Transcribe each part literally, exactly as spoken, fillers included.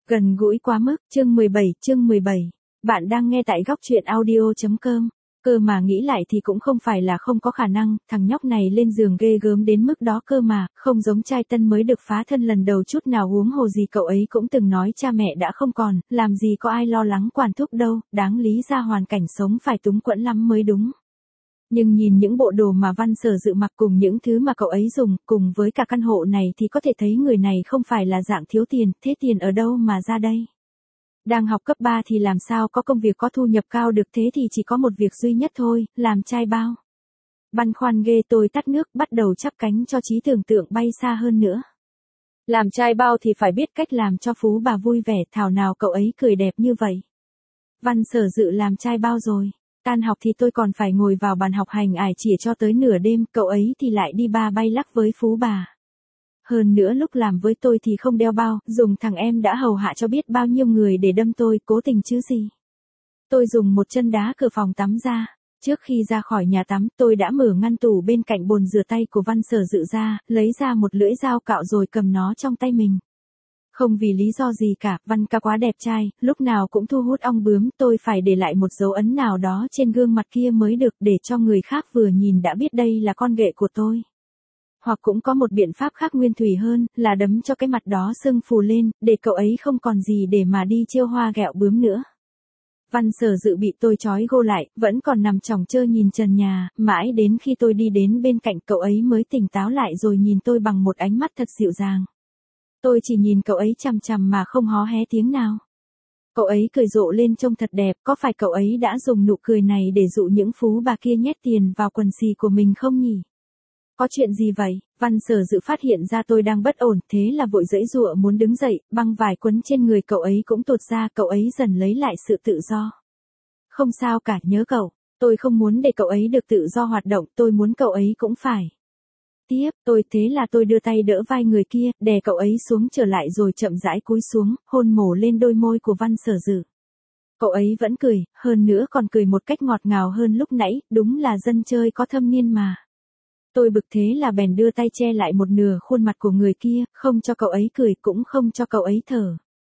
Gần gũi quá mức, chương mười bảy, chương mười bảy. Bạn đang nghe tại góc truyện audio.com. Cơ mà nghĩ lại thì cũng không phải là không có khả năng, thằng nhóc này lên giường ghê gớm đến mức đó cơ mà, không giống trai tân mới được phá thân lần đầu chút nào, huống hồ gì cậu ấy cũng từng nói cha mẹ đã không còn, làm gì có ai lo lắng quản thúc đâu, đáng lý ra hoàn cảnh sống phải túng quẫn lắm mới đúng. Nhưng nhìn những bộ đồ mà Văn Sở Dự mặc cùng những thứ mà cậu ấy dùng, cùng với cả căn hộ này thì có thể thấy người này không phải là dạng thiếu tiền, thế tiền ở đâu mà ra đây? Đang học cấp ba thì làm sao có công việc có thu nhập cao được, thế thì chỉ có một việc duy nhất thôi, làm trai bao. Băn khoăn ghê, tôi tắt nước, bắt đầu chắp cánh cho trí tưởng tượng bay xa hơn nữa. Làm trai bao thì phải biết cách làm cho phú bà vui vẻ, thảo nào cậu ấy cười đẹp như vậy. Văn Sở Dự làm trai bao rồi. Tan học thì tôi còn phải ngồi vào bàn học hành ải chỉa cho tới nửa đêm, cậu ấy thì lại đi ba bay lắc với phú bà. Hơn nữa lúc làm với tôi thì không đeo bao, dùng thằng em đã hầu hạ cho biết bao nhiêu người để đâm tôi, cố tình chứ gì. Tôi dùng một chân đá cửa phòng tắm ra. Trước khi ra khỏi nhà tắm, tôi đã mở ngăn tủ bên cạnh bồn rửa tay của Văn Sở Dự ra, lấy ra một lưỡi dao cạo rồi cầm nó trong tay mình. Không vì lý do gì cả, Văn ca quá đẹp trai, lúc nào cũng thu hút ong bướm, tôi phải để lại một dấu ấn nào đó trên gương mặt kia mới được, để cho người khác vừa nhìn đã biết đây là con ghệ của tôi. Hoặc cũng có một biện pháp khác nguyên thủy hơn, là đấm cho cái mặt đó sưng phù lên, để cậu ấy không còn gì để mà đi trêu hoa ghẹo bướm nữa. Văn Sở Dự bị tôi trói gô lại, vẫn còn nằm chòng chơ nhìn trần nhà, mãi đến khi tôi đi đến bên cạnh cậu ấy mới tỉnh táo lại rồi nhìn tôi bằng một ánh mắt thật dịu dàng. Tôi chỉ nhìn cậu ấy chằm chằm mà không hó hé tiếng nào. Cậu ấy cười rộ lên trông thật đẹp, có phải cậu ấy đã dùng nụ cười này để dụ những phú bà kia nhét tiền vào quần xì của mình không nhỉ? Có chuyện gì vậy? Văn Sở Dự phát hiện ra tôi đang bất ổn, thế là vội giãy giụa muốn đứng dậy, băng vải quấn trên người cậu ấy cũng tuột ra, cậu ấy dần lấy lại sự tự do. Không sao cả, nhớ cậu, tôi không muốn để cậu ấy được tự do hoạt động, tôi muốn cậu ấy cũng phải. Tiếp, tôi thế là tôi đưa tay đỡ vai người kia, đè cậu ấy xuống trở lại rồi chậm rãi cúi xuống, hôn mổ lên đôi môi của Văn Sở Dự. Cậu ấy vẫn cười, hơn nữa còn cười một cách ngọt ngào hơn lúc nãy, đúng là dân chơi có thâm niên mà. Tôi bực thế là bèn đưa tay che lại một nửa khuôn mặt của người kia, không cho cậu ấy cười cũng không cho cậu ấy thở.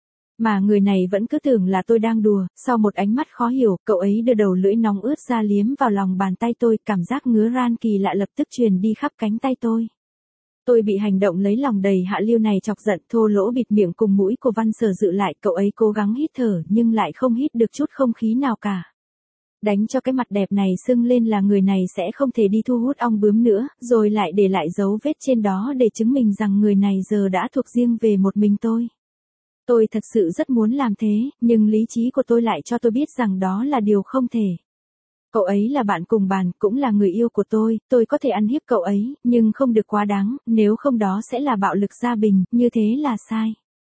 Mà người này vẫn cứ tưởng là tôi đang đùa, sau một ánh mắt khó hiểu, cậu ấy đưa đầu lưỡi nóng ướt ra liếm vào lòng bàn tay tôi, cảm giác ngứa ran kỳ lạ lập tức truyền đi khắp cánh tay tôi. Tôi bị hành động lấy lòng đầy hạ lưu này chọc giận, thô lỗ bịt miệng cùng mũi của Văn Sở Dự lại, cậu ấy cố gắng hít thở nhưng lại không hít được chút không khí nào cả. Đánh cho cái mặt đẹp này sưng lên là người này sẽ không thể đi thu hút ong bướm nữa, rồi lại để lại dấu vết trên đó để chứng minh rằng người này giờ đã thuộc riêng về một mình tôi. Tôi thật sự rất muốn làm thế, nhưng lý trí của tôi lại cho tôi biết rằng đó là điều không thể. Cậu ấy là bạn cùng bàn, cũng là người yêu của tôi, tôi có thể ăn hiếp cậu ấy, nhưng không được quá đáng, nếu không đó sẽ là bạo lực gia bình, như thế là sai.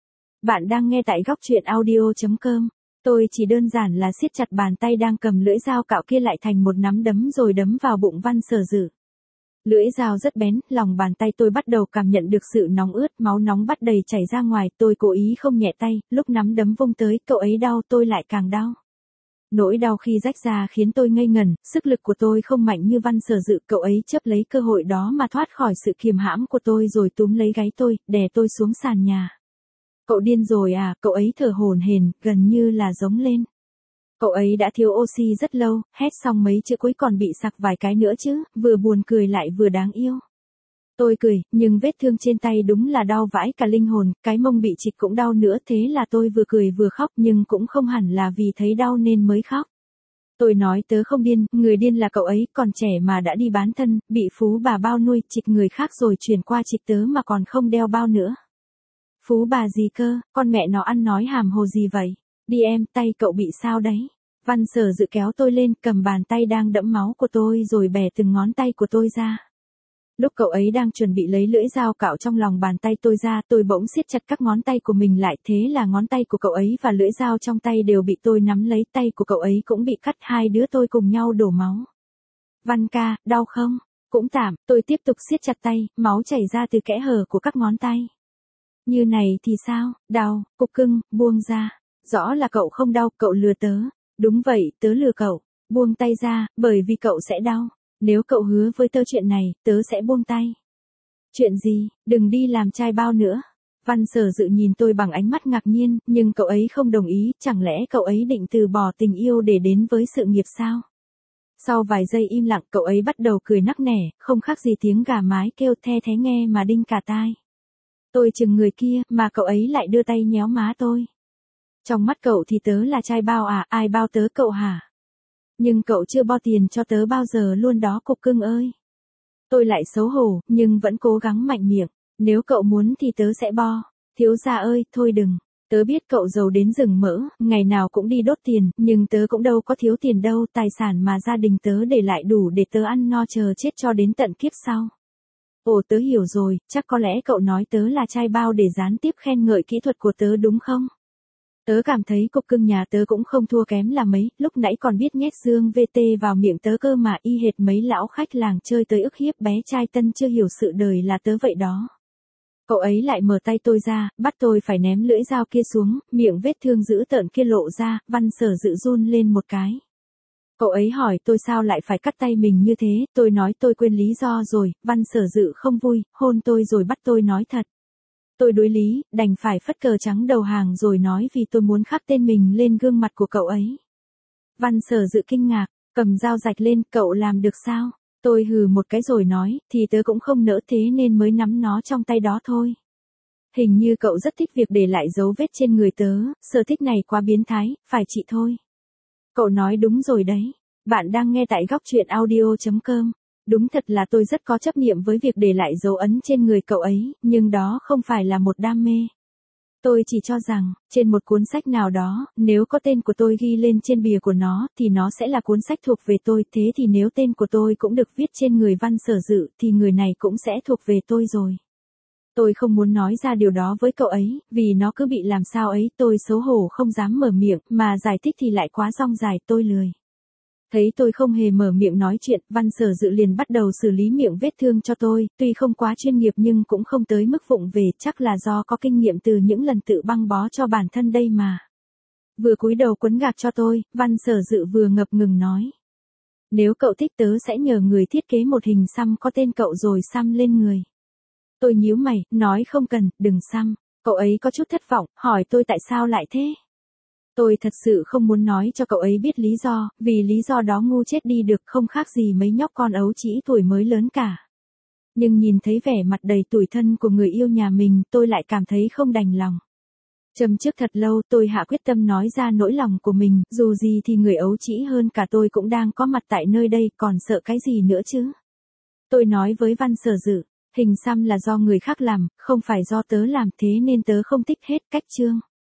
Bạn đang nghe tại góc truyện audio.com. Tôi chỉ đơn giản là siết chặt bàn tay đang cầm lưỡi dao cạo kia lại thành một nắm đấm rồi đấm vào bụng Văn Sở Dự. Lưỡi dao rất bén, lòng bàn tay tôi bắt đầu cảm nhận được sự nóng ướt, máu nóng bắt đầy chảy ra ngoài, tôi cố ý không nhẹ tay, lúc nắm đấm vung tới, cậu ấy đau, tôi lại càng đau. Nỗi đau khi rách ra khiến tôi ngây ngẩn, sức lực của tôi không mạnh như Văn Sở Dự, cậu ấy chấp lấy cơ hội đó mà thoát khỏi sự kiềm hãm của tôi rồi túm lấy gáy tôi, đè tôi xuống sàn nhà. Cậu điên rồi à, cậu ấy thở hổn hển, gần như là giống lên. Cậu ấy đã thiếu oxy rất lâu, hét xong mấy chữ cuối còn bị sặc vài cái nữa chứ, vừa buồn cười lại vừa đáng yêu. Tôi cười, nhưng vết thương trên tay đúng là đau vãi cả linh hồn, cái mông bị trịch cũng đau nữa, thế là tôi vừa cười vừa khóc nhưng cũng không hẳn là vì thấy đau nên mới khóc. Tôi nói tớ không điên, người điên là cậu ấy, còn trẻ mà đã đi bán thân, bị phú bà bao nuôi, trịch người khác rồi chuyển qua trịch tớ mà còn không đeo bao nữa. Phú bà gì cơ, con mẹ nó ăn nói hàm hồ gì vậy? Đi em, tay cậu bị sao đấy? Văn Sở Dự kéo tôi lên, cầm bàn tay đang đẫm máu của tôi rồi bẻ từng ngón tay của tôi ra. Lúc cậu ấy đang chuẩn bị lấy lưỡi dao cạo trong lòng bàn tay tôi ra, tôi bỗng siết chặt các ngón tay của mình lại, thế là ngón tay của cậu ấy và lưỡi dao trong tay đều bị tôi nắm lấy, tay của cậu ấy cũng bị cắt, hai đứa tôi cùng nhau đổ máu. Văn ca, đau không? Cũng tạm, tôi tiếp tục siết chặt tay, máu chảy ra từ kẽ hở của các ngón tay. Như này thì sao, đau, cục cưng, buông ra. Rõ là cậu không đau, cậu lừa tớ. Đúng vậy, tớ lừa cậu. Buông tay ra, bởi vì cậu sẽ đau. Nếu cậu hứa với tớ chuyện này, tớ sẽ buông tay. Chuyện gì, đừng đi làm trai bao nữa. Văn Sở Dự nhìn tôi bằng ánh mắt ngạc nhiên, nhưng cậu ấy không đồng ý, chẳng lẽ cậu ấy định từ bỏ tình yêu để đến với sự nghiệp sao? Sau vài giây im lặng, cậu ấy bắt đầu cười nắc nẻ, không khác gì tiếng gà mái kêu the thé nghe mà đinh cả tai. Tôi chừng người kia, mà cậu ấy lại đưa tay nhéo má tôi. Trong mắt cậu thì tớ là trai bao à, ai bao tớ cậu hả? Nhưng cậu chưa bo tiền cho tớ bao giờ luôn đó cục cưng ơi. Tôi lại xấu hổ, nhưng vẫn cố gắng mạnh miệng. Nếu cậu muốn thì tớ sẽ bo. Thiếu gia ơi, thôi đừng. Tớ biết cậu giàu đến rừng mỡ, ngày nào cũng đi đốt tiền, nhưng tớ cũng đâu có thiếu tiền đâu, tài sản mà gia đình tớ để lại đủ để tớ ăn no chờ chết cho đến tận kiếp sau. Ồ, tớ hiểu rồi, chắc có lẽ cậu nói tớ là trai bao để gián tiếp khen ngợi kỹ thuật của tớ đúng không? Tớ cảm thấy cục cưng nhà tớ cũng không thua kém là mấy, lúc nãy còn biết nhét dương vê tê vào miệng tớ cơ mà, y hệt mấy lão khách làng chơi tới ức hiếp bé trai tân chưa hiểu sự đời là tớ vậy đó. Cậu ấy lại mở tay tôi ra, bắt tôi phải ném lưỡi dao kia xuống, miệng vết thương dữ tợn kia lộ ra, Văn Sở Dự run lên một cái. Cậu ấy hỏi tôi sao lại phải cắt tay mình như thế, tôi nói tôi quên lý do rồi, Văn Sở Dự không vui, hôn tôi rồi bắt tôi nói thật. Tôi đối lý, đành phải phất cờ trắng đầu hàng rồi nói vì tôi muốn khắc tên mình lên gương mặt của cậu ấy. Văn Sở Dự kinh ngạc, cầm dao rạch lên, cậu làm được sao? Tôi hừ một cái rồi nói, thì tớ cũng không nỡ thế nên mới nắm nó trong tay đó thôi. Hình như cậu rất thích việc để lại dấu vết trên người tớ, sở thích này quá biến thái, phải chị thôi. Cậu nói đúng rồi đấy. Bạn đang nghe tại góc truyện audio chấm com. Đúng thật là tôi rất có chấp niệm với việc để lại dấu ấn trên người cậu ấy, nhưng đó không phải là một đam mê. Tôi chỉ cho rằng, trên một cuốn sách nào đó, nếu có tên của tôi ghi lên trên bìa của nó, thì nó sẽ là cuốn sách thuộc về tôi, thế thì nếu tên của tôi cũng được viết trên người Văn Sở Dự, thì người này cũng sẽ thuộc về tôi rồi. Tôi không muốn nói ra điều đó với cậu ấy, vì nó cứ bị làm sao ấy, tôi xấu hổ không dám mở miệng, mà giải thích thì lại quá dong dài, tôi lười. Thấy tôi không hề mở miệng nói chuyện, Văn Sở Dự liền bắt đầu xử lý miệng vết thương cho tôi, tuy không quá chuyên nghiệp nhưng cũng không tới mức vụng về, chắc là do có kinh nghiệm từ những lần tự băng bó cho bản thân đây mà. Vừa cúi đầu quấn gạc cho tôi, Văn Sở Dự vừa ngập ngừng nói. Nếu cậu thích tớ sẽ nhờ người thiết kế một hình xăm có tên cậu rồi xăm lên người. Tôi nhíu mày, nói không cần, đừng xăm. Cậu ấy có chút thất vọng, hỏi tôi tại sao lại thế. Tôi thật sự không muốn nói cho cậu ấy biết lý do, vì lý do đó ngu chết đi được, không khác gì mấy nhóc con ấu trĩ tuổi mới lớn cả. Nhưng nhìn thấy vẻ mặt đầy tủi thân của người yêu nhà mình, tôi lại cảm thấy không đành lòng. Châm trước thật lâu, tôi hạ quyết tâm nói ra nỗi lòng của mình, dù gì thì người ấu trĩ hơn cả tôi cũng đang có mặt tại nơi đây, còn sợ cái gì nữa chứ. Tôi nói với Văn Sở Dự, hình xăm là do người khác làm, không phải do tớ làm, thế nên tớ không thích hết cách chương.